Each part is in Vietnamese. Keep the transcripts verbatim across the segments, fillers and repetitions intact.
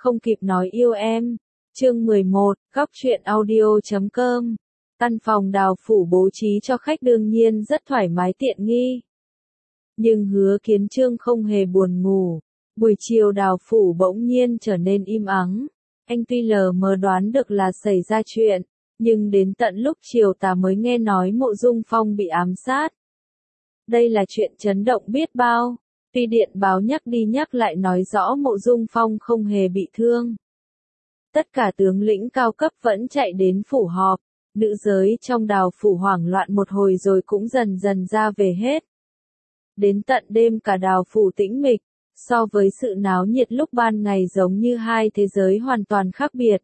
Không kịp nói yêu em. Chương mười một, góc truyện audio chấm com. Căn phòng Đào Phủ bố trí cho khách đương nhiên rất thoải mái tiện nghi. Nhưng Hứa Kiến Trương không hề buồn ngủ. Buổi chiều Đào Phủ bỗng nhiên trở nên im ắng. Anh tuy lờ mờ đoán được là xảy ra chuyện, nhưng đến tận lúc chiều tà mới nghe nói Mộ Dung Phong bị ám sát. Đây là chuyện chấn động biết bao. Tuy điện báo nhắc đi nhắc lại nói rõ Mộ Dung Phong không hề bị thương. Tất cả tướng lĩnh cao cấp vẫn chạy đến phủ họp, nữ giới trong Đào Phủ hoảng loạn một hồi rồi cũng dần dần ra về hết. Đến tận đêm cả Đào Phủ tĩnh mịch, so với sự náo nhiệt lúc ban ngày giống như hai thế giới hoàn toàn khác biệt.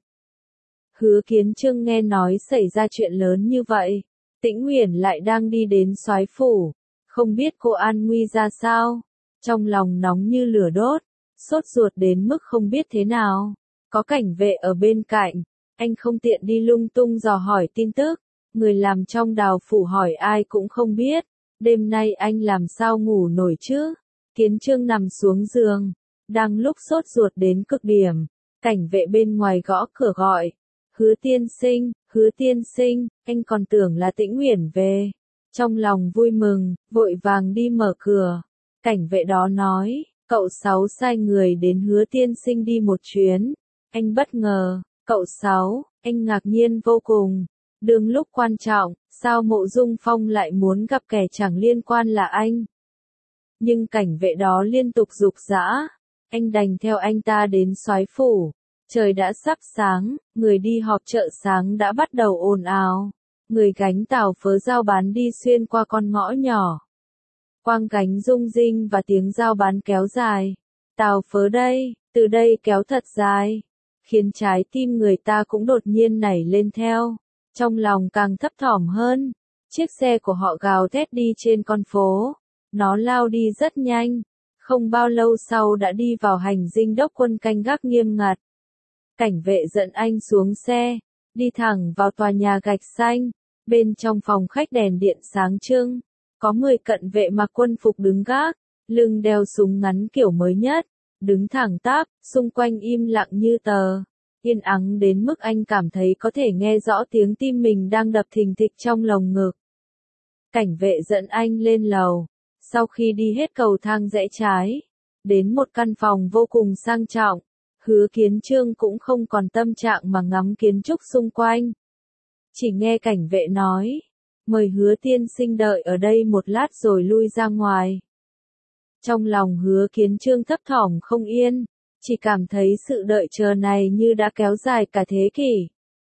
Hứa Kiến Trương nghe nói xảy ra chuyện lớn như vậy, Tĩnh Uyển lại đang đi đến soái phủ, không biết cô an nguy ra sao, trong lòng nóng như lửa đốt, sốt ruột đến mức không biết thế nào. Có cảnh vệ ở bên cạnh, anh không tiện đi lung tung dò hỏi tin tức, người làm trong Đào Phủ hỏi ai cũng không biết, đêm nay anh làm sao ngủ nổi chứ? Kiến Trương nằm xuống giường, đang lúc sốt ruột đến cực điểm, cảnh vệ bên ngoài gõ cửa gọi, Hứa tiên sinh, Hứa tiên sinh, anh còn tưởng là Tĩnh Uyển về. Trong lòng vui mừng, vội vàng đi mở cửa, cảnh vệ đó nói, cậu Sáu sai người đến Hứa tiên sinh đi một chuyến. Anh bất ngờ, cậu Sáu, anh ngạc nhiên vô cùng. Đương lúc quan trọng, sao Mộ Dung Phong lại muốn gặp kẻ chẳng liên quan là anh? Nhưng cảnh vệ đó liên tục giục giã, anh đành theo anh ta đến soái phủ. Trời đã sắp sáng, người đi họp chợ sáng đã bắt đầu ồn ào. Người gánh tàu phớ giao bán đi xuyên qua con ngõ nhỏ. Quang gánh rung rinh và tiếng giao bán kéo dài. Tàu phớ đây, từ đây kéo thật dài. Khiến trái tim người ta cũng đột nhiên nảy lên theo. Trong lòng càng thấp thỏm hơn. Chiếc xe của họ gào thét đi trên con phố. Nó lao đi rất nhanh. Không bao lâu sau đã đi vào hành dinh đốc quân canh gác nghiêm ngặt. Cảnh vệ dẫn anh xuống xe. Đi thẳng vào tòa nhà gạch xanh. Bên trong phòng khách đèn điện sáng trưng. Có mười cận vệ mặc quân phục đứng gác. Lưng đeo súng ngắn kiểu mới nhất. Đứng thẳng tắp, xung quanh im lặng như tờ. Yên ắng đến mức anh cảm thấy có thể nghe rõ tiếng tim mình đang đập thình thịch trong lồng ngực. Cảnh vệ dẫn anh lên lầu. Sau khi đi hết cầu thang rẽ trái, đến một căn phòng vô cùng sang trọng, Hứa Kiến Trương cũng không còn tâm trạng mà ngắm kiến trúc xung quanh. Chỉ nghe cảnh vệ nói, mời Hứa tiên sinh đợi ở đây một lát rồi lui ra ngoài. Trong lòng Hứa Kiến Trương thấp thỏm không yên, chỉ cảm thấy sự đợi chờ này như đã kéo dài cả thế kỷ.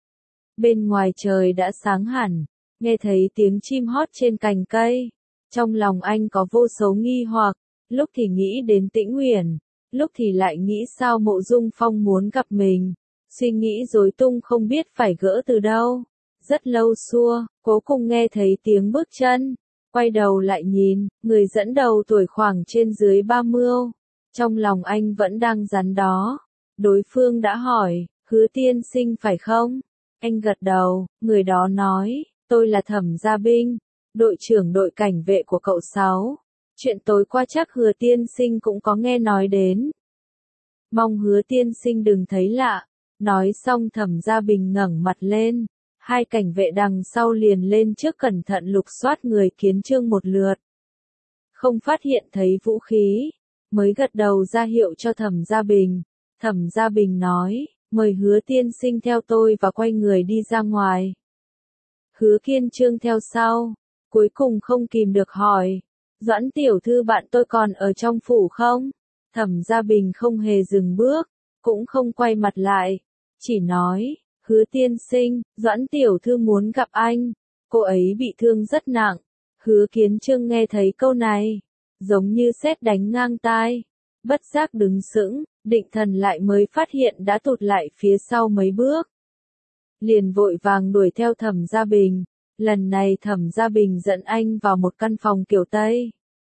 Bên ngoài trời đã sáng hẳn, nghe thấy tiếng chim hót trên cành cây. Trong lòng anh có vô số nghi hoặc, lúc thì nghĩ đến Tĩnh Uyển, lúc thì lại nghĩ sao Mộ Dung Phong muốn gặp mình. Suy nghĩ rối tung không biết phải gỡ từ đâu. Rất lâu xua, cố cùng nghe thấy tiếng bước chân. Quay đầu lại nhìn, người dẫn đầu tuổi khoảng trên dưới ba mươi. Trong lòng anh vẫn đang rắn đó. Đối phương đã hỏi, Hứa tiên sinh phải không? Anh gật đầu, người đó nói, tôi là Thẩm Gia Binh, đội trưởng đội cảnh vệ của cậu Sáu. Chuyện tối qua chắc Hứa tiên sinh cũng có nghe nói đến. Mong Hứa tiên sinh đừng thấy lạ. Nói xong Thẩm Gia Bình ngẩng mặt lên. Hai cảnh vệ đằng sau liền lên trước cẩn thận lục soát người Kiến Trương một lượt. Không phát hiện thấy vũ khí, mới gật đầu ra hiệu cho Thẩm Gia Bình. Thẩm Gia Bình nói, mời Hứa tiên sinh theo tôi và quay người đi ra ngoài. Hứa Kiến Trương theo sau, cuối cùng không kìm được hỏi, Doãn tiểu thư bạn tôi còn ở trong phủ không? Thẩm Gia Bình không hề dừng bước, cũng không quay mặt lại, chỉ nói, Hứa tiên sinh, Doãn tiểu thư muốn gặp anh, cô ấy bị thương rất nặng. Hứa Kiến Trương nghe thấy câu này, giống như sét đánh ngang tai, bất giác đứng sững, định thần lại mới phát hiện đã tụt lại phía sau mấy bước. Liền vội vàng đuổi theo Thẩm Gia Bình, lần này Thẩm Gia Bình dẫn anh vào một căn phòng kiểu Tây.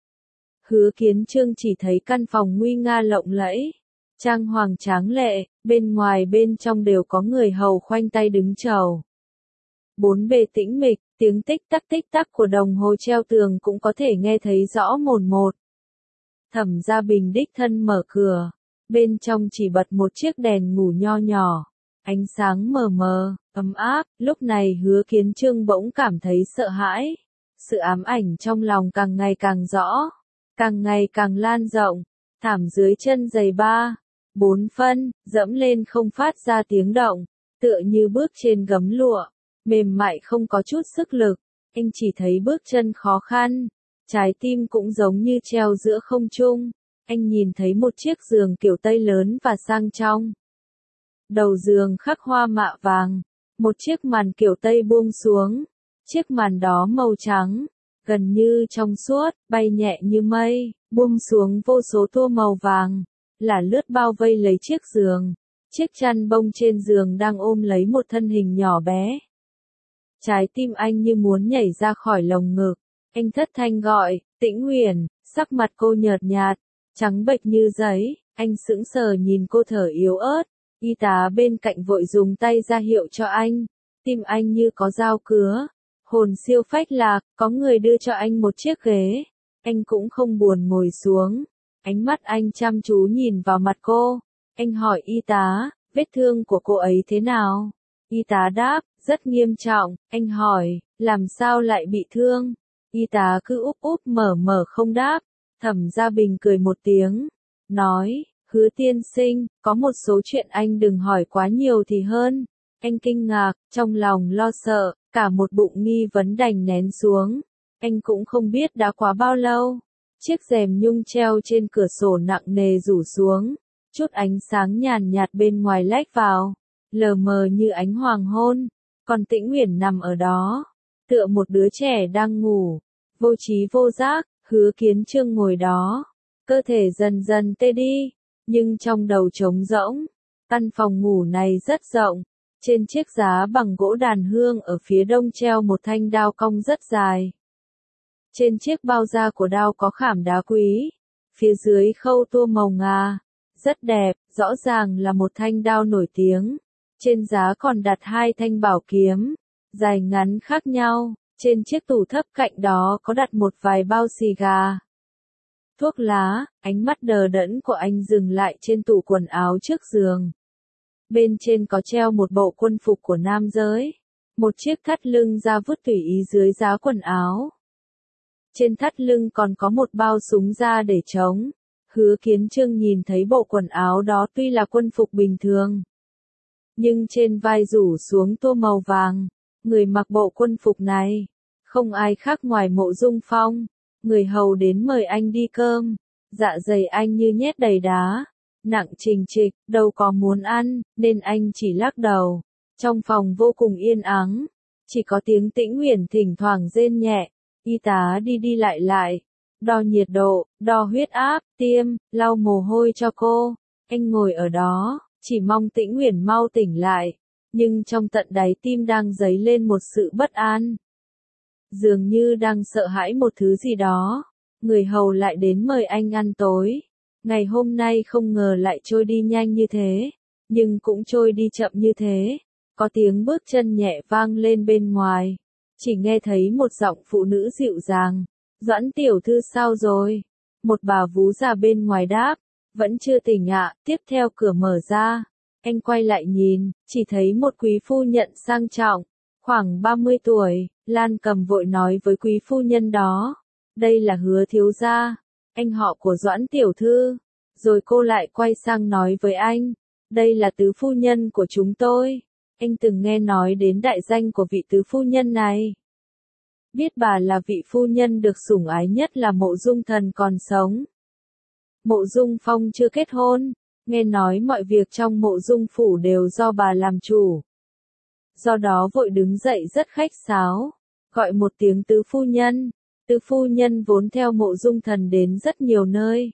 Hứa Kiến Trương chỉ thấy căn phòng nguy nga lộng lẫy, trang hoàng tráng lệ, bên ngoài bên trong đều có người hầu khoanh tay đứng chầu. Bốn bề tĩnh mịch, tiếng tích tắc tích tắc của đồng hồ treo tường cũng có thể nghe thấy rõ mồn một. Thẩm Gia Bình đích thân mở cửa, Bên trong chỉ bật một chiếc đèn ngủ nho nhỏ, ánh sáng mờ mờ, ấm áp, lúc này Hứa Kiến Trương bỗng cảm thấy sợ hãi. Sự ám ảnh trong lòng càng ngày càng rõ, càng ngày càng lan rộng, thảm dưới chân giày ba, bốn phân, dẫm lên không phát ra tiếng động, tựa như bước trên gấm lụa, mềm mại không có chút sức lực, anh chỉ thấy bước chân khó khăn, trái tim cũng giống như treo giữa không trung, anh nhìn thấy một chiếc giường kiểu Tây lớn và sang trọng. Đầu giường khắc hoa mạ vàng, một chiếc màn kiểu Tây buông xuống, chiếc màn đó màu trắng, gần như trong suốt, bay nhẹ như mây, buông xuống vô số tua màu vàng, là lướt bao vây lấy chiếc giường. Chiếc chăn bông trên giường đang ôm lấy một thân hình nhỏ bé. Trái tim anh như muốn nhảy ra khỏi lồng ngực, anh thất thanh gọi, Tĩnh Uyển, sắc mặt cô nhợt nhạt, trắng bệch như giấy, anh sững sờ nhìn cô thở yếu ớt, y tá bên cạnh vội dùng tay ra hiệu cho anh, tim anh như có dao cứa, hồn siêu phách lạc, có người đưa cho anh một chiếc ghế, anh cũng không buồn ngồi xuống, ánh mắt anh chăm chú nhìn vào mặt cô, anh hỏi y tá, vết thương của cô ấy thế nào? Y tá đáp, rất nghiêm trọng, anh hỏi, làm sao lại bị thương? Y tá cứ úp úp mở mở không đáp, Thẩm Gia Bình cười một tiếng, nói, Hứa tiên sinh, có một số chuyện anh đừng hỏi quá nhiều thì hơn. Anh kinh ngạc, trong lòng lo sợ, cả một bụng nghi vấn đành nén xuống. Anh cũng không biết đã quá bao lâu. Chiếc rèm nhung treo trên cửa sổ nặng nề rủ xuống, chút ánh sáng nhàn nhạt bên ngoài lách vào, lờ mờ như ánh hoàng hôn, còn Tĩnh Uyển nằm ở đó, tựa một đứa trẻ đang ngủ, vô trí vô giác. Hứa Kiến Trương ngồi đó, cơ thể dần dần tê đi, nhưng trong đầu trống rỗng. Căn phòng ngủ này rất rộng, trên chiếc giá bằng gỗ đàn hương ở phía đông treo một thanh đao cong rất dài. Trên chiếc bao da của đao có khảm đá quý, phía dưới khâu tua màu ngà, rất đẹp, rõ ràng là một thanh đao nổi tiếng. Trên giá còn đặt hai thanh bảo kiếm, dài ngắn khác nhau. Trên chiếc tủ thấp cạnh đó có đặt một vài bao xì gà, thuốc lá, ánh mắt đờ đẫn của anh dừng lại trên tủ quần áo trước giường. Bên trên có treo một bộ quân phục của nam giới, một chiếc thắt lưng da vứt tùy ý dưới giá quần áo. Trên thắt lưng còn có một bao súng da để chống. Hứa Kiến Trương nhìn thấy bộ quần áo đó tuy là quân phục bình thường, nhưng trên vai rủ xuống tua màu vàng. Người mặc bộ quân phục này, không ai khác ngoài Mộ Dung Phong. Người hầu đến mời anh đi cơm, dạ dày anh như nhét đầy đá, nặng trình trịch, đâu có muốn ăn, nên anh chỉ lắc đầu. Trong phòng vô cùng yên ắng, chỉ có tiếng Tĩnh Uyển thỉnh thoảng rên nhẹ, y tá đi đi lại lại, đo nhiệt độ, đo huyết áp, tiêm, lau mồ hôi cho cô. Anh ngồi ở đó, chỉ mong Tĩnh Uyển mau tỉnh lại. Nhưng trong tận đáy tim đang dấy lên một sự bất an. Dường như đang sợ hãi một thứ gì đó. Người hầu lại đến mời anh ăn tối. Ngày hôm nay không ngờ lại trôi đi nhanh như thế. Nhưng cũng trôi đi chậm như thế. Có tiếng bước chân nhẹ vang lên bên ngoài. Chỉ nghe thấy một giọng phụ nữ dịu dàng. Doãn tiểu thư sao rồi? Một bà vú già bên ngoài đáp. Vẫn chưa tỉnh ạ. Tiếp theo cửa mở ra. Anh quay lại nhìn, chỉ thấy một quý phu nhân sang trọng, khoảng ba mươi tuổi, Lan Cầm vội nói với quý phu nhân đó, đây là Hứa thiếu gia, anh họ của Doãn tiểu thư, rồi cô lại quay sang nói với anh, đây là tứ phu nhân của chúng tôi, anh từng nghe nói đến đại danh của vị tứ phu nhân này. Biết bà là vị phu nhân được sủng ái nhất là Mộ Dung Thần còn sống. Mộ Dung Phong chưa kết hôn. Nghe nói mọi việc trong Mộ Dung phủ đều do bà làm chủ. Do đó vội đứng dậy rất khách sáo, gọi một tiếng tứ phu nhân. Tứ phu nhân vốn theo Mộ Dung Thần đến rất nhiều nơi.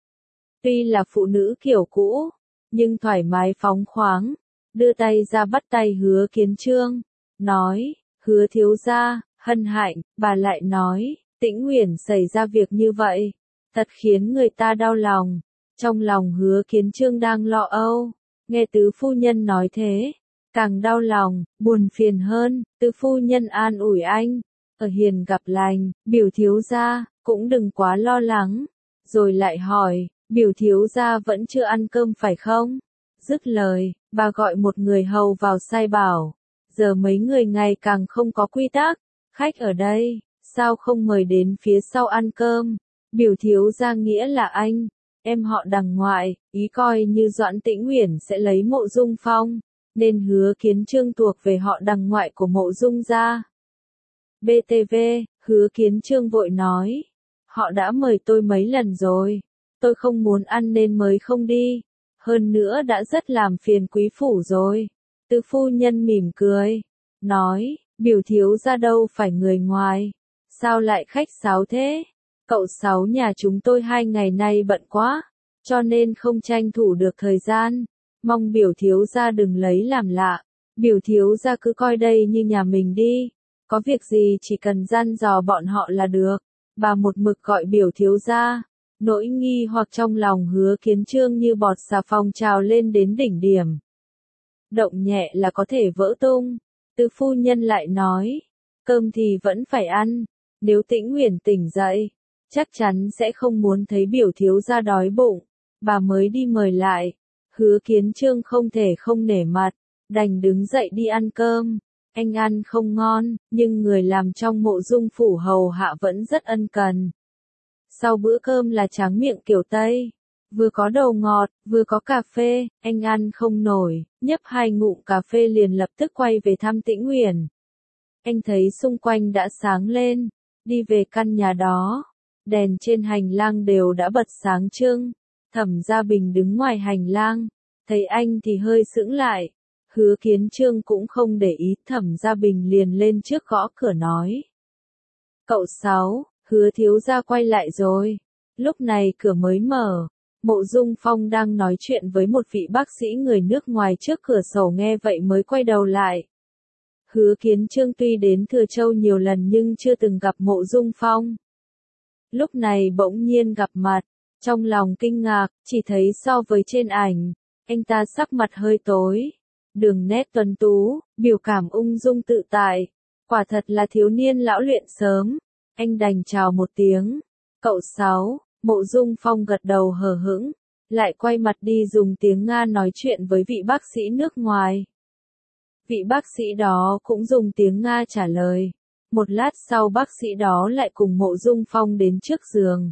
Tuy là phụ nữ kiểu cũ, nhưng thoải mái phóng khoáng, đưa tay ra bắt tay Hứa Kiến Trương, nói, Hứa thiếu gia, hân hạnh, bà lại nói, Tĩnh Uyển xảy ra việc như vậy, thật khiến người ta đau lòng. Trong lòng Hứa Kiến Trương đang lo âu, nghe tứ phu nhân nói thế, càng đau lòng, buồn phiền hơn, tứ phu nhân an ủi anh, ở hiền gặp lành, biểu thiếu gia, cũng đừng quá lo lắng, rồi lại hỏi, Biểu thiếu gia vẫn chưa ăn cơm phải không? Dứt lời, bà gọi một người hầu vào sai bảo. Giờ mấy người ngày càng không có quy tắc. Khách ở đây, sao không mời đến phía sau ăn cơm? Biểu thiếu gia nghĩa là anh, em họ Đằng ngoại, ý coi như Doãn Tĩnh Uyển sẽ lấy Mộ Dung Phong, nên Hứa Kiến Chương thuộc về họ Đằng ngoại của Mộ Dung gia. bê tê vê, Hứa Kiến Chương vội nói, họ đã mời tôi mấy lần rồi, tôi không muốn ăn nên mới không đi, hơn nữa đã rất làm phiền quý phủ rồi. Từ phu nhân mỉm cười, nói, biểu thiếu gia đâu phải người ngoài, sao lại khách sáo thế? Cậu Sáu nhà chúng tôi hai ngày nay bận quá, cho nên không tranh thủ được thời gian, mong biểu thiếu gia đừng lấy làm lạ, biểu thiếu gia cứ coi đây như nhà mình đi, có việc gì chỉ cần gian dò bọn họ là được. Bà một mực gọi biểu thiếu gia, nỗi nghi hoặc trong lòng Hứa Kiến Chương như bọt xà phòng trào lên đến đỉnh điểm. Động nhẹ là có thể vỡ tung. Từ phu nhân lại nói, cơm thì vẫn phải ăn, nếu Tĩnh Uyển tỉnh dậy, chắc chắn sẽ không muốn thấy biểu thiếu gia đói bụng, bà mới đi mời lại. Hứa Kiến Chương không thể không nể mặt, đành đứng dậy đi ăn cơm. Anh ăn không ngon, nhưng người làm trong Mộ Dung phủ hầu hạ vẫn rất ân cần. Sau bữa cơm là tráng miệng kiểu Tây, vừa có đầu ngọt, vừa có cà phê, anh ăn không nổi, nhấp hai ngụm cà phê liền lập tức quay về thăm Tĩnh Uyển. Anh thấy xung quanh đã sáng lên, đi về căn nhà đó, đèn trên hành lang đều đã bật sáng trưng. Thẩm Gia Bình đứng ngoài hành lang, thấy anh thì hơi sững lại. Hứa Kiến Chương cũng không để ý, Thẩm Gia Bình liền lên trước gõ cửa nói. Cậu Sáu, Hứa thiếu gia quay lại rồi. Lúc này cửa mới mở, Mộ Dung Phong đang nói chuyện với một vị bác sĩ người nước ngoài trước cửa sổ, nghe vậy mới quay đầu lại. Hứa Kiến Chương tuy đến Thừa Châu nhiều lần nhưng chưa từng gặp Mộ Dung Phong. Lúc này bỗng nhiên gặp mặt, trong lòng kinh ngạc, chỉ thấy so với trên ảnh, anh ta sắc mặt hơi tối, đường nét tuấn tú, biểu cảm ung dung tự tại, quả thật là thiếu niên lão luyện sớm. Anh đành chào một tiếng, cậu Sáu. Mộ Dung Phong gật đầu hờ hững, lại quay mặt đi dùng tiếng Nga nói chuyện với vị bác sĩ nước ngoài. Vị bác sĩ đó cũng dùng tiếng Nga trả lời. Một lát sau bác sĩ đó lại cùng Mộ Dung Phong đến trước giường.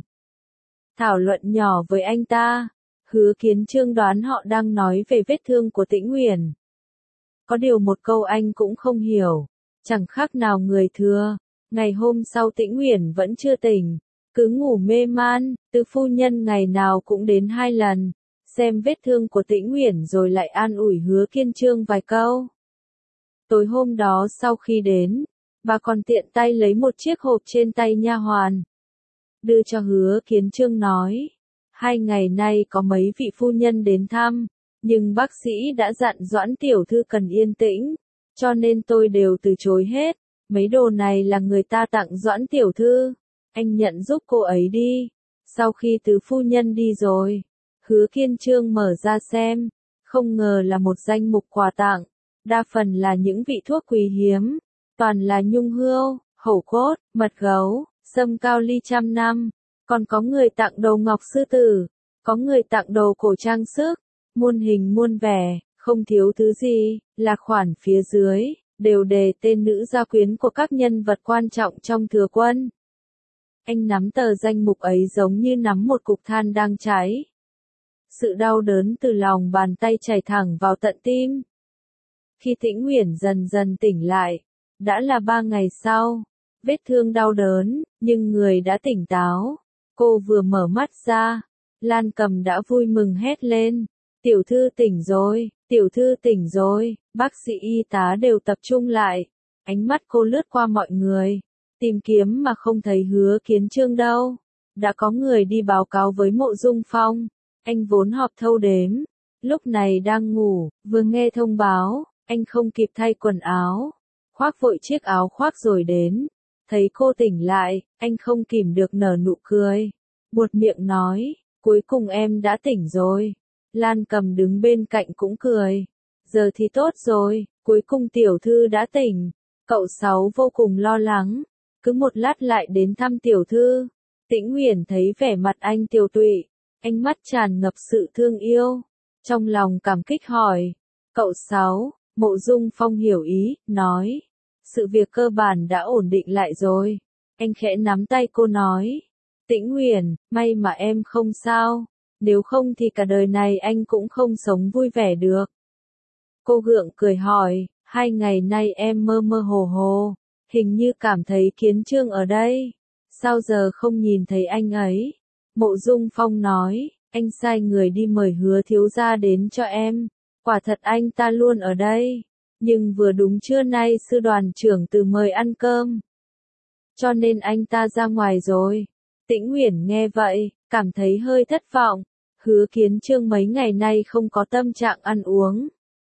Thảo luận nhỏ với anh ta, Hứa Kiến Chương đoán họ đang nói về vết thương của Tĩnh Uyển. Có điều một câu anh cũng không hiểu, chẳng khác nào người thừa. Ngày hôm sau Tĩnh Uyển vẫn chưa tỉnh, cứ ngủ mê man. Từ phu nhân ngày nào cũng đến hai lần, xem vết thương của Tĩnh Uyển rồi lại an ủi Hứa Kiến Chương vài câu. Tối hôm đó sau khi đến, bà còn tiện tay lấy một chiếc hộp trên tay nha hoàn, đưa cho Hứa Kiến Chương nói, hai ngày nay có mấy vị phu nhân đến thăm, nhưng bác sĩ đã dặn Doãn tiểu thư cần yên tĩnh, cho nên tôi đều từ chối hết. Mấy đồ này là người ta tặng Doãn tiểu thư, anh nhận giúp cô ấy đi. Sau khi tứ phu nhân đi rồi, Hứa Kiến Chương mở ra xem, không ngờ là một danh mục quà tặng, đa phần là những vị thuốc quý hiếm, toàn là nhung hươu, hổ cốt, mật gấu, sâm cao ly trăm năm, còn có người tặng đầu ngọc sư tử, có người tặng đồ cổ trang sức, muôn hình muôn vẻ, không thiếu thứ gì. Là khoản phía dưới đều đề tên nữ gia quyến của các nhân vật quan trọng trong thừa quân. Anh nắm tờ danh mục ấy giống như nắm một cục than đang cháy. Sự đau đớn từ lòng bàn tay chảy thẳng vào tận tim. Khi Tĩnh Uyển dần dần tỉnh lại, đã là ba ngày sau. Vết thương đau đớn, nhưng người đã tỉnh táo. Cô vừa mở mắt ra, Lan Cầm đã vui mừng hét lên. Tiểu thư tỉnh rồi, tiểu thư tỉnh rồi. Bác sĩ y tá đều tập trung lại. Ánh mắt cô lướt qua mọi người, tìm kiếm mà không thấy Hứa Kiến Chương đâu. Đã có người đi báo cáo với Mộ Dung Phong. Anh vốn họp thâu đếm, lúc này đang ngủ, vừa nghe thông báo, anh không kịp thay quần áo, khoác vội chiếc áo khoác rồi đến. Thấy cô tỉnh lại, anh không kìm được nở nụ cười, buột miệng nói, cuối cùng em đã tỉnh rồi. Lan Cầm đứng bên cạnh cũng cười, giờ thì tốt rồi, cuối cùng tiểu thư đã tỉnh. Cậu Sáu vô cùng lo lắng, cứ một lát lại đến thăm tiểu thư. Tĩnh Uyển thấy vẻ mặt anh tiều tụy, ánh mắt tràn ngập sự thương yêu. Trong lòng cảm kích hỏi, cậu Sáu, Mộ Dung Phong hiểu ý, nói, sự việc cơ bản đã ổn định lại rồi. Anh khẽ nắm tay cô nói, Tĩnh Uyển, may mà em không sao, nếu không thì cả đời này anh cũng không sống vui vẻ được. Cô gượng cười hỏi, hai ngày nay em mơ mơ hồ hồ, hình như cảm thấy Kiến Trương ở đây, sao giờ không nhìn thấy anh ấy? Mộ Dung Phong nói, anh sai người đi mời Hứa thiếu gia đến cho em, quả thật anh ta luôn ở đây, nhưng vừa đúng trưa nay sư đoàn trưởng từ mời ăn cơm, cho nên anh ta ra ngoài rồi. Tĩnh Uyển nghe vậy, cảm thấy hơi thất vọng, Hứa Kiến Trương mấy ngày nay không có tâm trạng ăn uống.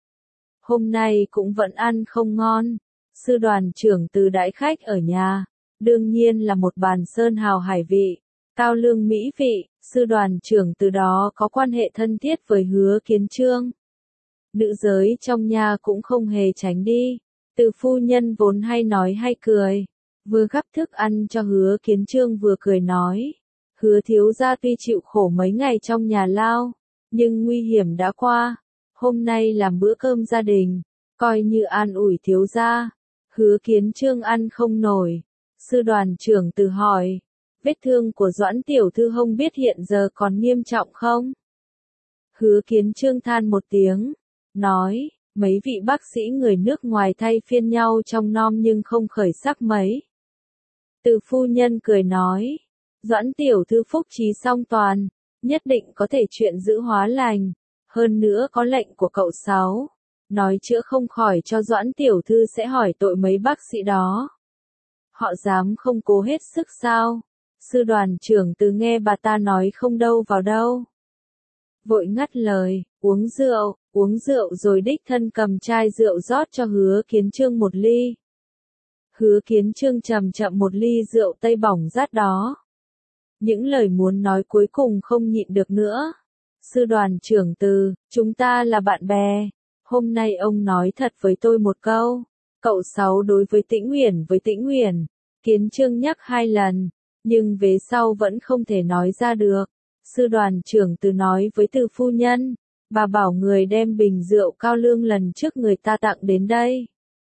Hôm nay cũng vẫn ăn không ngon, sư đoàn trưởng từ đãi khách ở nhà, đương nhiên là một bàn sơn hào hải vị, cao lương mỹ vị, sư đoàn trưởng từ đó có quan hệ thân thiết với Hứa Kiến Trương. Nữ giới trong nhà cũng không hề tránh đi, Từ phu nhân vốn hay nói hay cười, vừa gắp thức ăn cho Hứa Kiến Trương vừa cười nói, Hứa thiếu gia tuy chịu khổ mấy ngày trong nhà lao, nhưng nguy hiểm đã qua, hôm nay làm bữa cơm gia đình, coi như an ủi thiếu gia. Hứa Kiến Trương ăn không nổi, sư đoàn trưởng từ hỏi, vết thương của Doãn tiểu thư không biết hiện giờ còn nghiêm trọng không? Hứa Kiến Trương than một tiếng, nói, mấy vị bác sĩ người nước ngoài thay phiên nhau trong nom nhưng không khởi sắc mấy. Từ phu nhân cười nói, Doãn tiểu thư phúc trí song toàn, nhất định có thể chuyện giữ hóa lành, hơn nữa có lệnh của cậu Sáu, nói chữa không khỏi cho Doãn tiểu thư sẽ hỏi tội mấy bác sĩ đó. Họ dám không cố hết sức sao? Sư đoàn trưởng từ nghe bà ta nói không đâu vào đâu. Vội ngắt lời, uống rượu, uống rượu rồi đích thân cầm chai rượu rót cho Hứa Kiến Trương một ly. Hứa Kiến Trương chậm chậm một ly rượu tây bỏng rát đó. Những lời muốn nói cuối cùng không nhịn được nữa. Sư đoàn trưởng từ, chúng ta là bạn bè. Hôm nay ông nói thật với tôi một câu. Cậu Sáu đối với Tĩnh Uyển với Tĩnh Uyển. Kiến Trương nhắc hai lần, nhưng về sau vẫn không thể nói ra được. Sư đoàn trưởng từ nói với Từ phu nhân, bà bảo người đem bình rượu cao lương lần trước người ta tặng đến đây.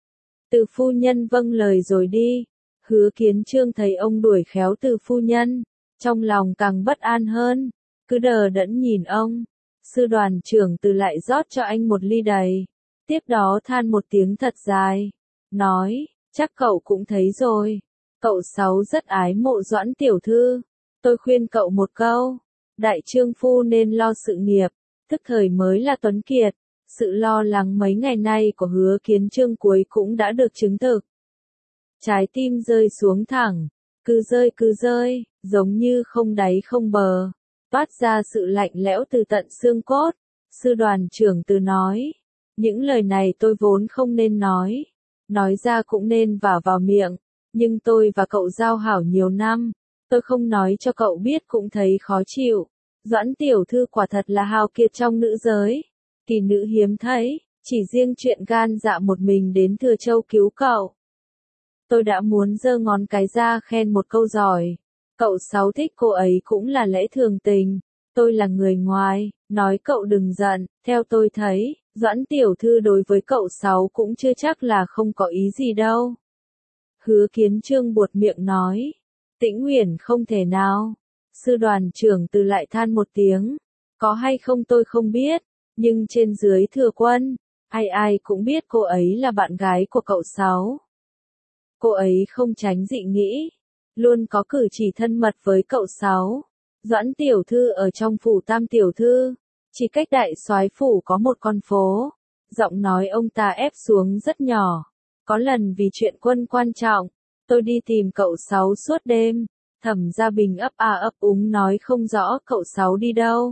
Từ phu nhân vâng lời rồi đi. Hứa Kiến Trương thấy ông đuổi khéo Từ phu nhân, trong lòng càng bất an hơn, cứ đờ đẫn nhìn ông. Sư đoàn trưởng từ lại rót cho anh một ly đầy, tiếp đó than một tiếng thật dài, nói, chắc cậu cũng thấy rồi, cậu Sáu rất ái mộ Doãn tiểu thư, tôi khuyên cậu một câu, đại trương phu nên lo sự nghiệp, tức thời mới là tuấn kiệt. Sự lo lắng mấy ngày nay của Hứa Kiến Trương cuối cũng đã được chứng thực. Trái tim rơi xuống thẳng, cứ rơi cứ rơi, giống như không đáy không bờ, toát ra sự lạnh lẽo từ tận xương cốt. Sư đoàn trưởng từ nói, những lời này tôi vốn không nên nói, nói ra cũng nên vả vào miệng, nhưng tôi và cậu giao hảo nhiều năm, tôi không nói cho cậu biết cũng thấy khó chịu. Doãn tiểu thư quả thật là hào kiệt trong nữ giới, kỳ nữ hiếm thấy, chỉ riêng chuyện gan dạ một mình đến Thừa Châu cứu cậu. Tôi đã muốn giơ ngón cái ra khen một câu giỏi. Cậu Sáu thích cô ấy cũng là lẽ thường tình. Tôi là người ngoài, nói cậu đừng giận, theo tôi thấy, Doãn tiểu thư đối với cậu Sáu cũng chưa chắc là không có ý gì đâu. Hứa Kiến Trương buột miệng nói, Tĩnh Uyển không thể nào. Sư đoàn trưởng từ lại than một tiếng, có hay không tôi không biết, nhưng trên dưới Thừa Quân, ai ai cũng biết cô ấy là bạn gái của cậu Sáu. Cô ấy không tránh dị nghĩ, luôn có cử chỉ thân mật với cậu Sáu. Doãn tiểu thư ở trong phủ Tam tiểu thư, chỉ cách đại soái phủ có một con phố. Giọng nói ông ta ép xuống rất nhỏ. Có lần vì chuyện quân quan trọng, tôi đi tìm cậu Sáu suốt đêm. Thẩm Gia Bình ấp a ấp úng nói không rõ cậu Sáu đi đâu.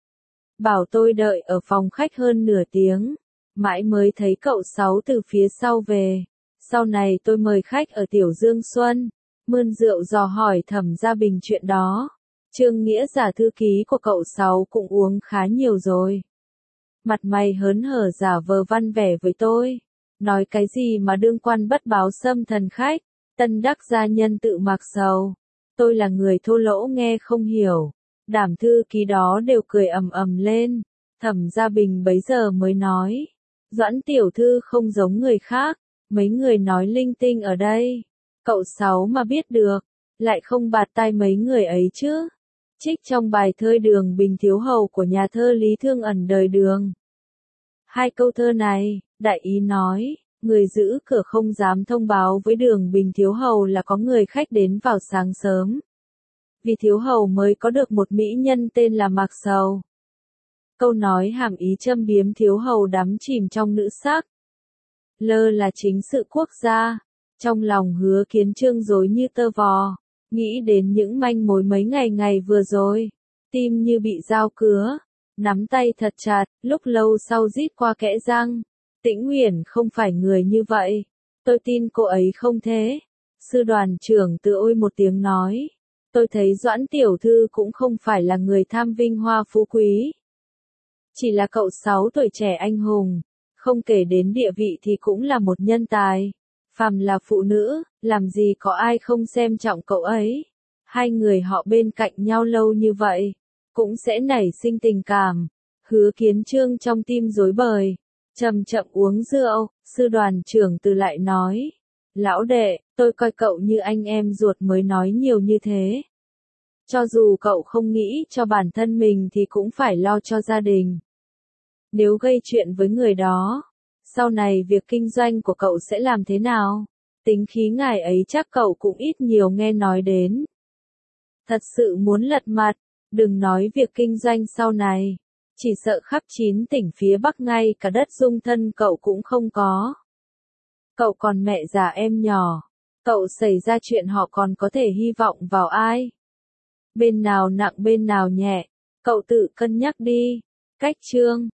Bảo tôi đợi ở phòng khách hơn nửa tiếng, mãi mới thấy cậu Sáu từ phía sau về. Sau này tôi mời khách ở Tiểu Dương Xuân, mơn rượu dò hỏi Thẩm Gia Bình chuyện đó. Trương Nghĩa giả thư ký của cậu Sáu cũng uống khá nhiều rồi. Mặt mày hớn hở giả vờ văn vẻ với tôi. Nói cái gì mà đương quan bất báo xâm thần khách, tân đắc gia nhân tự mặc sầu. Tôi là người thô lỗ nghe không hiểu. Đàm thư ký đó đều cười ầm ầm lên. Thẩm Gia Bình bấy giờ mới nói. Doãn tiểu thư không giống người khác, mấy người nói linh tinh ở đây. Cậu Sáu mà biết được, lại không bạt tai mấy người ấy chứ. Trích trong bài thơ Đường Bình Thiếu Hầu của nhà thơ Lý Thương Ẩn đời Đường. Hai câu thơ này, đại ý nói, người giữ cửa không dám thông báo với Đường Bình Thiếu Hầu là có người khách đến vào sáng sớm. Vì Thiếu Hầu mới có được một mỹ nhân tên là Mạc Sầu. Câu nói hàm ý châm biếm Thiếu Hầu đắm chìm trong nữ sắc. Lơ là chính sự quốc gia. Trong lòng Hứa Kiến Trương rối như tơ vò, nghĩ đến những manh mối mấy ngày ngày vừa rồi, tim như bị dao cứa, nắm tay thật chặt, lúc lâu sau rít qua kẽ răng. Tĩnh Uyển không phải người như vậy, tôi tin cô ấy không thế. Sư đoàn trưởng tự ôi một tiếng nói, tôi thấy Doãn tiểu thư cũng không phải là người tham vinh hoa phú quý. Chỉ là cậu Sáu tuổi trẻ anh hùng, không kể đến địa vị thì cũng là một nhân tài. Phàm là phụ nữ, làm gì có ai không xem trọng cậu ấy. Hai người họ bên cạnh nhau lâu như vậy, cũng sẽ nảy sinh tình cảm. Hứa Kiến Trương trong tim rối bời, chậm chậm uống rượu, sư đoàn trưởng từ lại nói. Lão đệ, tôi coi cậu như anh em ruột mới nói nhiều như thế. Cho dù cậu không nghĩ cho bản thân mình thì cũng phải lo cho gia đình. Nếu gây chuyện với người đó, sau này việc kinh doanh của cậu sẽ làm thế nào? Tính khí ngài ấy chắc cậu cũng ít nhiều nghe nói đến. Thật sự muốn lật mặt, đừng nói việc kinh doanh sau này. Chỉ sợ khắp chín tỉnh phía Bắc ngay cả đất dung thân cậu cũng không có. Cậu còn mẹ già em nhỏ. Cậu xảy ra chuyện họ còn có thể hy vọng vào ai? Bên nào nặng bên nào nhẹ? Cậu tự cân nhắc đi. Cách chương